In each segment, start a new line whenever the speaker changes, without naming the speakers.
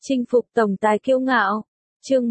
Chinh phục tổng tài kiêu ngạo. Chương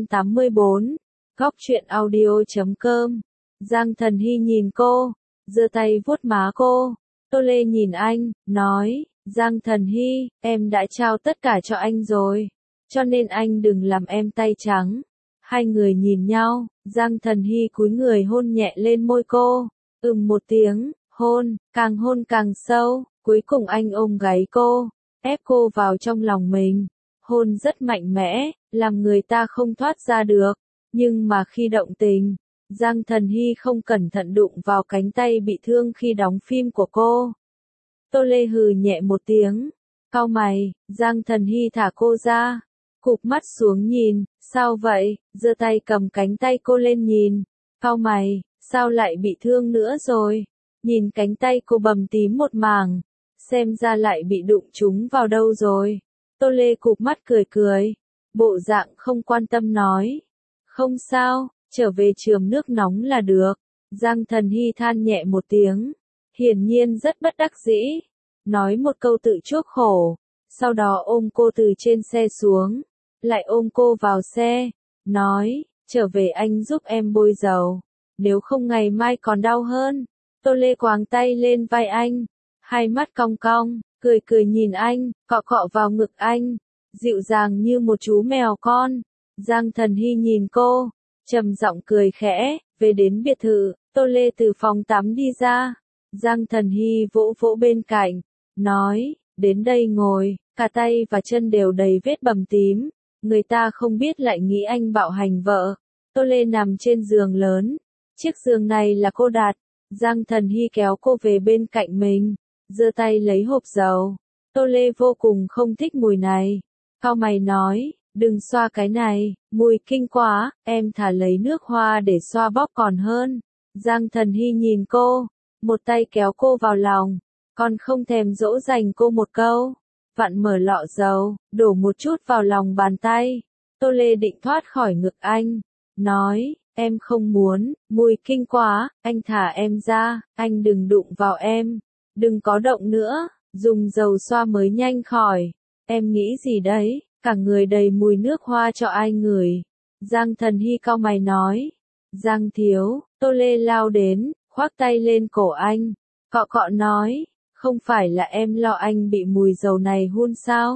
184. Góc truyện audio.com. Giang Thần Hy nhìn cô, giơ tay vuốt má cô. Tô Lê nhìn anh, nói, Giang Thần Hy, em đã trao tất cả cho anh rồi, cho nên anh đừng làm em tay trắng. Hai người nhìn nhau, Giang Thần Hy cúi người hôn nhẹ lên môi cô. Một tiếng, hôn càng sâu, cuối cùng anh ôm gáy cô, ép cô vào trong lòng mình. Hôn rất mạnh mẽ, làm người ta không thoát ra được, nhưng mà khi động tình, Giang Thần Hy không cẩn thận đụng vào cánh tay bị thương khi đóng phim của cô. Tô Lê hừ nhẹ một tiếng, cau mày, Giang Thần Hy thả cô ra, cụp mắt xuống nhìn, sao vậy, giơ tay cầm cánh tay cô lên nhìn, cau mày, sao lại bị thương nữa rồi, nhìn cánh tay cô bầm tím một mảng, xem ra lại bị đụng trúng vào đâu rồi. Tô Lê cụp mắt cười, bộ dạng không quan tâm nói, không sao, trở về chườm nước nóng là được. Giang Thần Hy than nhẹ một tiếng, hiển nhiên rất bất đắc dĩ, nói một câu tự chuốc khổ, sau đó ôm cô từ trên xe xuống, lại ôm cô vào xe, nói, trở về anh giúp em bôi dầu, nếu không ngày mai còn đau hơn. Tô Lê quàng tay lên vai anh, hai mắt cong cong, cười nhìn anh, cọ vào ngực anh, dịu dàng như một chú mèo con. Giang Thần Hy nhìn cô, trầm giọng cười khẽ. Về đến biệt thự, Tô Lê từ phòng tắm đi ra, Giang Thần Hy vỗ vỗ bên cạnh, nói, đến đây ngồi, cả tay và chân đều đầy vết bầm tím, người ta không biết lại nghĩ anh bạo hành vợ. Tô Lê nằm trên giường lớn, chiếc giường này là cô đặt, Giang Thần Hy kéo cô về bên cạnh mình, giơ tay lấy hộp dầu. Tô Lê vô cùng không thích mùi này, cau mày nói, đừng xoa cái này, mùi kinh quá, em thà lấy nước hoa để xoa bóp còn hơn. Giang Thần Hy nhìn cô, một tay kéo cô vào lòng, còn không thèm dỗ dành cô một câu, vặn mở lọ dầu, đổ một chút vào lòng bàn tay. Tô Lê định thoát khỏi ngực anh, nói, em không muốn, mùi kinh quá, anh thả em ra, anh đừng đụng vào em, đừng có động nữa, dùng dầu xoa mới nhanh khỏi. Em nghĩ gì đấy, cả người đầy mùi nước hoa cho ai ngửi. Giang Thần Hy cau mày nói, Giang thiếu. Tô Lê lao đến, khoác tay lên cổ anh, cọ nói, không phải là em lo anh bị mùi dầu này hun sao?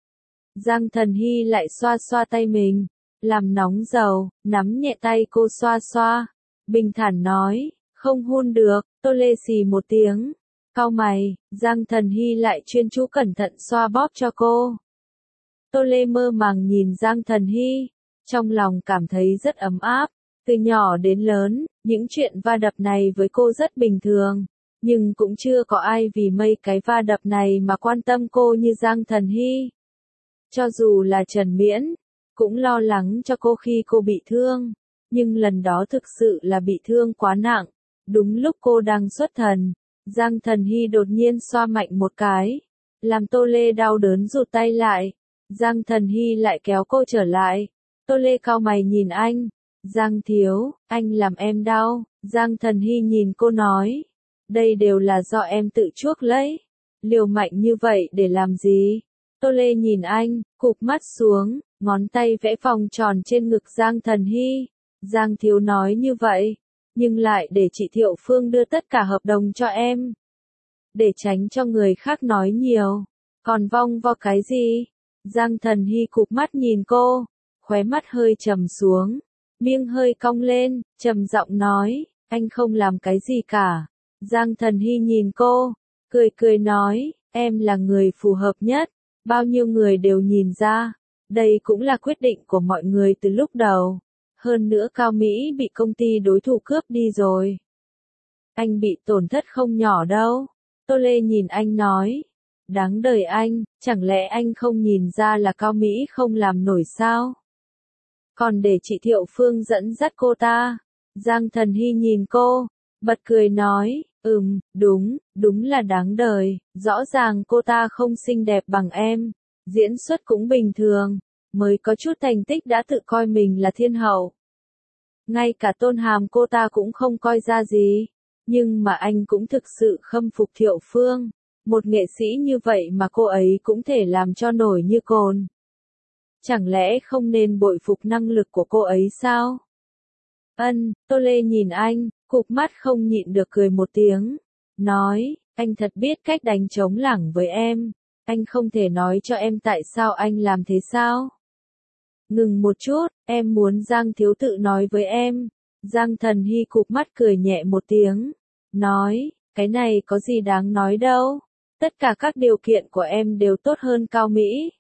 Giang Thần Hy lại xoa tay mình, làm nóng dầu, nắm nhẹ tay cô xoa, bình thản nói, không hun được. Tô Lê xì một tiếng, cau mày, Giang Thần Hy lại chuyên chú cẩn thận xoa bóp cho cô. Tô Lê mơ màng nhìn Giang Thần Hy, trong lòng cảm thấy rất ấm áp. Từ nhỏ đến lớn, những chuyện va đập này với cô rất bình thường, nhưng cũng chưa có ai vì mấy cái va đập này mà quan tâm cô như Giang Thần Hy. Cho dù là Trần Miễn, cũng lo lắng cho cô khi cô bị thương, nhưng lần đó thực sự là bị thương quá nặng. Đúng lúc cô đang xuất thần, Giang Thần Hy đột nhiên xoa mạnh một cái, làm Tô Lê đau đớn rụt tay lại. Giang Thần Hy lại kéo cô trở lại. Tô Lê cau mày nhìn anh, Giang thiếu, anh làm em đau. Giang Thần Hy nhìn cô nói, đây đều là do em tự chuốc lấy, liều mạnh như vậy để làm gì? Tô Lê nhìn anh, cụp mắt xuống, ngón tay vẽ vòng tròn trên ngực Giang Thần Hy. Giang thiếu nói như vậy, nhưng lại để chị Thiệu Phương đưa tất cả hợp đồng cho em, để tránh cho người khác nói nhiều, còn vong vo cái gì? Giang Thần Hy cụp mắt nhìn cô, khóe mắt hơi trầm xuống, miệng hơi cong lên, trầm giọng nói, anh không làm cái gì cả. Giang Thần Hy nhìn cô, cười nói, em là người phù hợp nhất, bao nhiêu người đều nhìn ra, đây cũng là quyết định của mọi người từ lúc đầu. Hơn nữa Cao Mỹ bị công ty đối thủ cướp đi rồi. Anh bị tổn thất không nhỏ đâu. Tô Lê nhìn anh nói, đáng đời anh, chẳng lẽ anh không nhìn ra là Cao Mỹ không làm nổi sao? Còn để chị Thiệu Phương dẫn dắt cô ta. Giang Thần Hy nhìn cô, bật cười nói, đúng là đáng đời, rõ ràng cô ta không xinh đẹp bằng em, diễn xuất cũng bình thường, mới có chút thành tích đã tự coi mình là thiên hậu. Ngay cả tôn hàm cô ta cũng không coi ra gì, nhưng mà anh cũng thực sự khâm phục Thiệu Phương, một nghệ sĩ như vậy mà cô ấy cũng thể làm cho nổi như cồn. Chẳng lẽ không nên bội phục năng lực của cô ấy sao? Tô Lê nhìn anh, cụp mắt không nhịn được cười một tiếng. Nói, anh thật biết cách đánh trống lảng với em. Anh không thể nói cho em tại sao anh làm thế sao? Ngừng một chút, em muốn Giang thiếu tự nói với em. Giang Thần Hy cụp mắt cười nhẹ một tiếng. Nói, cái này có gì đáng nói đâu. Tất cả các điều kiện của em đều tốt hơn Cao Mỹ.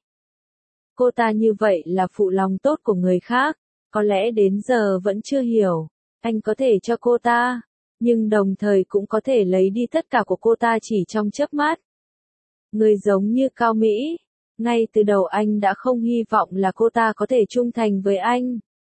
Cô ta như vậy là phụ lòng tốt của người khác. Có lẽ đến giờ vẫn chưa hiểu. Anh có thể cho cô ta, nhưng đồng thời cũng có thể lấy đi tất cả của cô ta chỉ trong chớp mắt. Người giống như Cao Mỹ, ngay từ đầu anh đã không hy vọng là cô ta có thể trung thành với anh.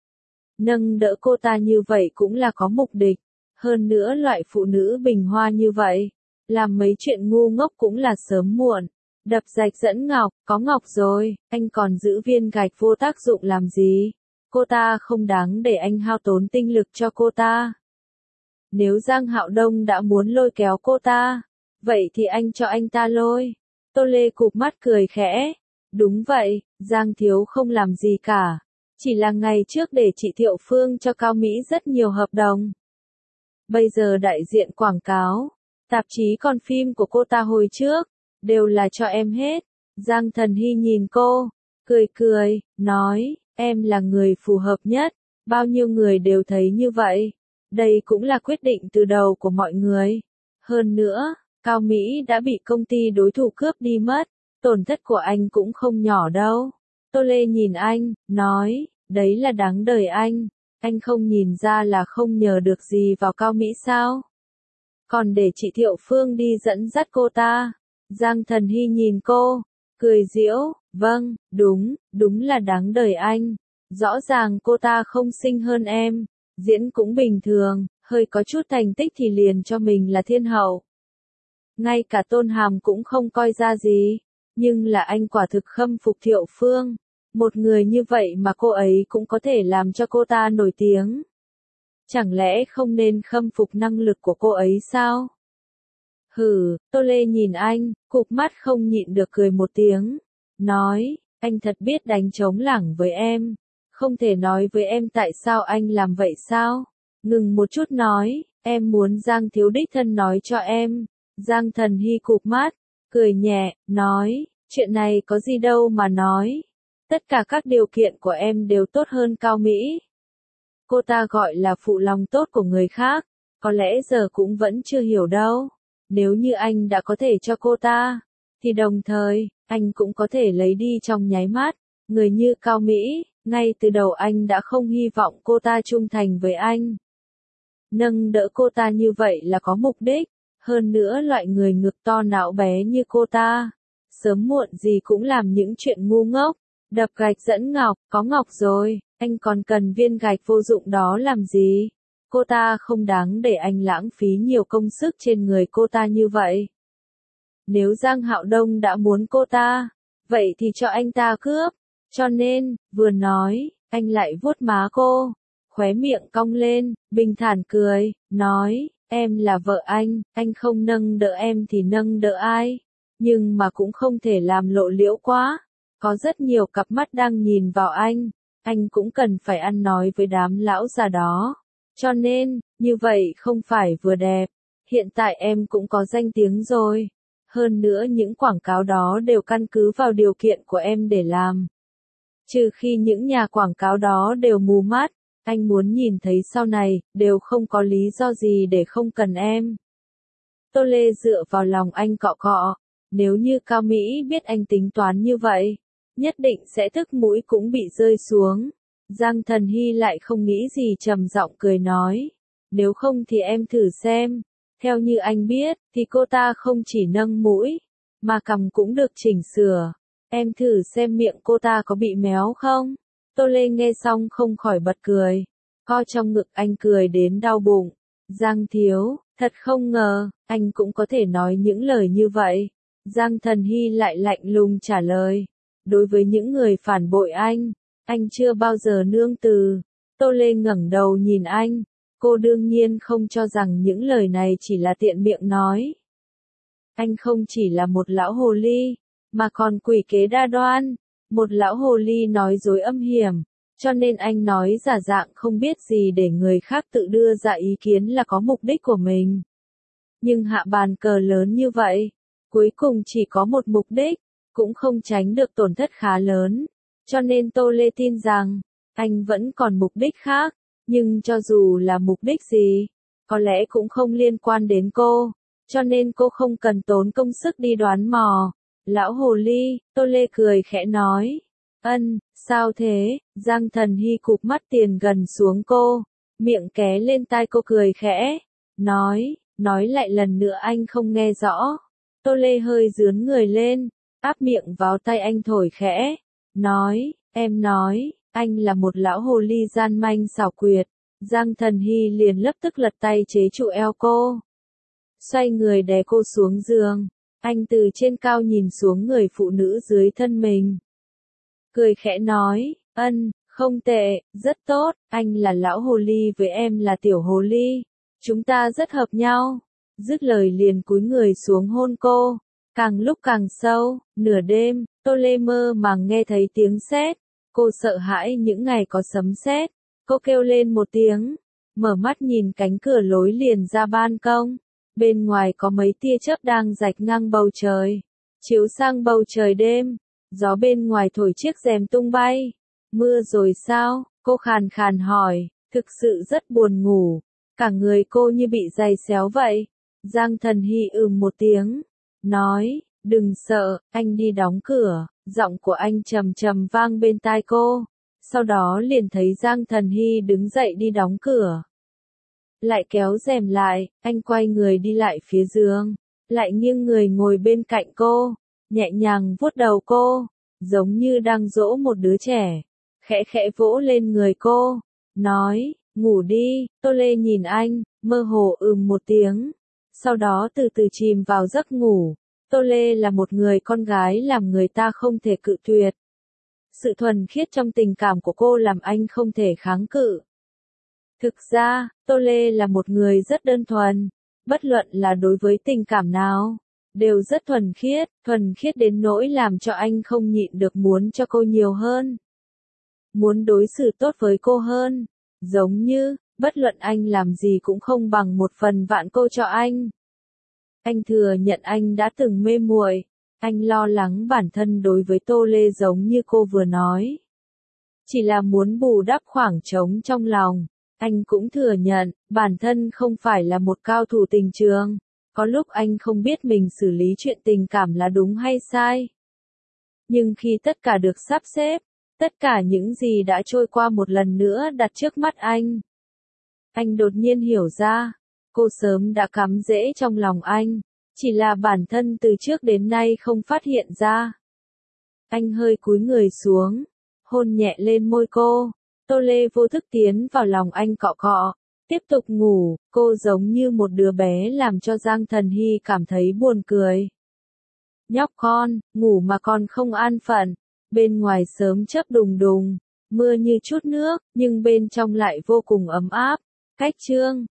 Nâng đỡ cô ta như vậy cũng là có mục đích. Hơn nữa loại phụ nữ bình hoa như vậy, làm mấy chuyện ngu ngốc cũng là sớm muộn. Đập rạch dẫn ngọc, có ngọc rồi, anh còn giữ viên gạch vô tác dụng làm gì? Cô ta không đáng để anh hao tốn tinh lực cho cô ta. Nếu Giang Hạo Đông đã muốn lôi kéo cô ta, vậy thì anh cho anh ta lôi. Tô Lê cụp mắt cười khẽ. Đúng vậy, Giang thiếu không làm gì cả. Chỉ là ngày trước để chị Thiệu Phương cho Cao Mỹ rất nhiều hợp đồng. Bây giờ đại diện quảng cáo, tạp chí còn phim của cô ta hồi trước, đều là cho em hết. Giang Thần Hy nhìn cô, cười, nói, em là người phù hợp nhất, bao nhiêu người đều thấy như vậy. Đây cũng là quyết định từ đầu của mọi người. Hơn nữa, Cao Mỹ đã bị công ty đối thủ cướp đi mất, tổn thất của anh cũng không nhỏ đâu. Tô Lê nhìn anh, nói, đấy là đáng đời anh không nhìn ra là không nhờ được gì vào Cao Mỹ sao? Còn để chị Thiệu Phương đi dẫn dắt cô ta. Giang Thần Hy nhìn cô, cười giễu, vâng, đúng là đáng đời anh. Rõ ràng cô ta không xinh hơn em, diễn cũng bình thường, hơi có chút thành tích thì liền cho mình là thiên hậu. Ngay cả Tôn Hàm cũng không coi ra gì, nhưng là anh quả thực khâm phục Thiệu Phương. Một người như vậy mà cô ấy cũng có thể làm cho cô ta nổi tiếng. Chẳng lẽ không nên khâm phục năng lực của cô ấy sao? Hừ, Tô Lê nhìn anh, cụp mắt không nhịn được cười một tiếng. Nói, anh thật biết đánh trống lảng với em. Không thể nói với em tại sao anh làm vậy sao? Ngừng một chút nói, em muốn Giang thiếu đích thân nói cho em. Giang Thần Hy cụp mắt, cười nhẹ, nói, chuyện này có gì đâu mà nói. Tất cả các điều kiện của em đều tốt hơn Cao Mỹ. Cô ta gọi là phụ lòng tốt của người khác, có lẽ giờ cũng vẫn chưa hiểu đâu. Nếu như anh đã có thể cho cô ta, thì đồng thời, anh cũng có thể lấy đi trong nháy mắt. Người như Cao Mỹ, ngay từ đầu anh đã không hy vọng cô ta trung thành với anh. Nâng đỡ cô ta như vậy là có mục đích, hơn nữa loại người ngực to não bé như cô ta, sớm muộn gì cũng làm những chuyện ngu ngốc. Đập gạch dẫn ngọc, có ngọc rồi, anh còn cần viên gạch vô dụng đó làm gì? Cô ta không đáng để anh lãng phí nhiều công sức trên người cô ta như vậy. Nếu Giang Hạo Đông đã muốn cô ta, vậy thì cho anh ta cướp. Cho nên, vừa nói, anh lại vuốt má cô, khóe miệng cong lên, bình thản cười, nói, em là vợ anh không nâng đỡ em thì nâng đỡ ai? Nhưng mà cũng không thể làm lộ liễu quá. Có rất nhiều cặp mắt đang nhìn vào anh cũng cần phải ăn nói với đám lão già đó. Cho nên, như vậy không phải vừa đẹp. Hiện tại em cũng có danh tiếng rồi. Hơn nữa những quảng cáo đó đều căn cứ vào điều kiện của em để làm. Trừ khi những nhà quảng cáo đó đều mù mắt, anh muốn nhìn thấy sau này, đều không có lý do gì để không cần em. Tô Lê dựa vào lòng anh cọ cọ. Nếu như Cao Mỹ biết anh tính toán như vậy, nhất định sẽ tức mũi cũng bị rơi xuống. Giang Thần Hy lại không nghĩ gì trầm giọng cười nói. Nếu không thì em thử xem. Theo như anh biết, thì cô ta không chỉ nâng mũi, mà cằm cũng được chỉnh sửa. Em thử xem miệng cô ta có bị méo không? Tô Lê nghe xong không khỏi bật cười. Co trong ngực anh cười đến đau bụng. Giang thiếu, thật không ngờ, anh cũng có thể nói những lời như vậy. Giang Thần Hy lại lạnh lùng trả lời. Đối với những người phản bội anh chưa bao giờ nương từ. Tô Lê ngẩng đầu nhìn anh. Cô đương nhiên không cho rằng những lời này chỉ là tiện miệng nói. Anh không chỉ là một lão hồ ly, mà còn quỷ kế đa đoan. Một lão hồ ly nói dối âm hiểm, cho nên anh nói giả dạng không biết gì để người khác tự đưa ra ý kiến là có mục đích của mình. Nhưng hạ bàn cờ lớn như vậy, cuối cùng chỉ có một mục đích, cũng không tránh được tổn thất khá lớn. Cho nên Tô Lê tin rằng, anh vẫn còn mục đích khác, nhưng cho dù là mục đích gì, có lẽ cũng không liên quan đến cô, cho nên cô không cần tốn công sức đi đoán mò. Lão hồ ly, Tô Lê cười khẽ nói. Sao thế? Giang Thần Hy cụp mắt tiền gần xuống cô, miệng ké lên tai cô cười khẽ, nói lại lần nữa anh không nghe rõ. Tô Lê hơi dướn người lên, áp miệng vào tay anh thổi khẽ, em nói, anh là một lão hồ ly gian manh xảo quyệt. Giang Thần Hy liền lập tức lật tay chế trụ eo cô, xoay người đè cô xuống giường. Anh từ trên cao nhìn xuống người phụ nữ dưới thân mình, cười khẽ nói, không tệ, rất tốt, anh là lão hồ ly với em là tiểu hồ ly, chúng ta rất hợp nhau. Dứt lời liền cúi người xuống hôn cô, càng lúc càng sâu. Nửa đêm, Tô Lê mơ màng nghe thấy tiếng sét, cô sợ hãi những ngày có sấm sét, cô kêu lên một tiếng, mở mắt nhìn cánh cửa lối liền ra ban công, bên ngoài có mấy tia chớp đang rạch ngang bầu trời, chiếu sang bầu trời đêm. Gió bên ngoài thổi chiếc rèm tung bay. Mưa rồi sao? Cô khàn khàn hỏi, thực sự rất buồn ngủ. Cả người cô như bị giày xéo vậy. Giang Thần Hy một tiếng, nói, đừng sợ, anh đi đóng cửa. Giọng của anh trầm trầm vang bên tai cô. Sau đó liền thấy Giang Thần Hy đứng dậy đi đóng cửa. Lại kéo rèm lại, anh quay người đi lại phía giường, lại nghiêng người ngồi bên cạnh cô, nhẹ nhàng vuốt đầu cô, giống như đang dỗ một đứa trẻ, khẽ khẽ vỗ lên người cô, nói, ngủ đi. Tô Lê nhìn anh, mơ hồ một tiếng, sau đó từ từ chìm vào giấc ngủ. Tô Lê là một người con gái làm người ta không thể cự tuyệt. Sự thuần khiết trong tình cảm của cô làm anh không thể kháng cự. Thực ra, Tô Lê là một người rất đơn thuần, bất luận là đối với tình cảm nào, đều rất thuần khiết đến nỗi làm cho anh không nhịn được muốn cho cô nhiều hơn. Muốn đối xử tốt với cô hơn, giống như, bất luận anh làm gì cũng không bằng 1/1000 cô cho anh. Anh thừa nhận anh đã từng mê muội, anh lo lắng bản thân đối với Tô Lê giống như cô vừa nói. Chỉ là muốn bù đắp khoảng trống trong lòng. Anh cũng thừa nhận, bản thân không phải là một cao thủ tình trường. Có lúc anh không biết mình xử lý chuyện tình cảm là đúng hay sai. Nhưng khi tất cả được sắp xếp, tất cả những gì đã trôi qua một lần nữa đặt trước mắt anh đột nhiên hiểu ra, cô sớm đã cắm rễ trong lòng anh, chỉ là bản thân từ trước đến nay không phát hiện ra. Anh hơi cúi người xuống, hôn nhẹ lên môi cô. Tô Lê vô thức tiến vào lòng anh cọ cọ, tiếp tục ngủ. Cô giống như một đứa bé làm cho Giang Thần Hy cảm thấy buồn cười. Nhóc con, ngủ mà còn không an phận. Bên ngoài sớm chớp đùng đùng, mưa như chút nước, nhưng bên trong lại vô cùng ấm áp. Cách chương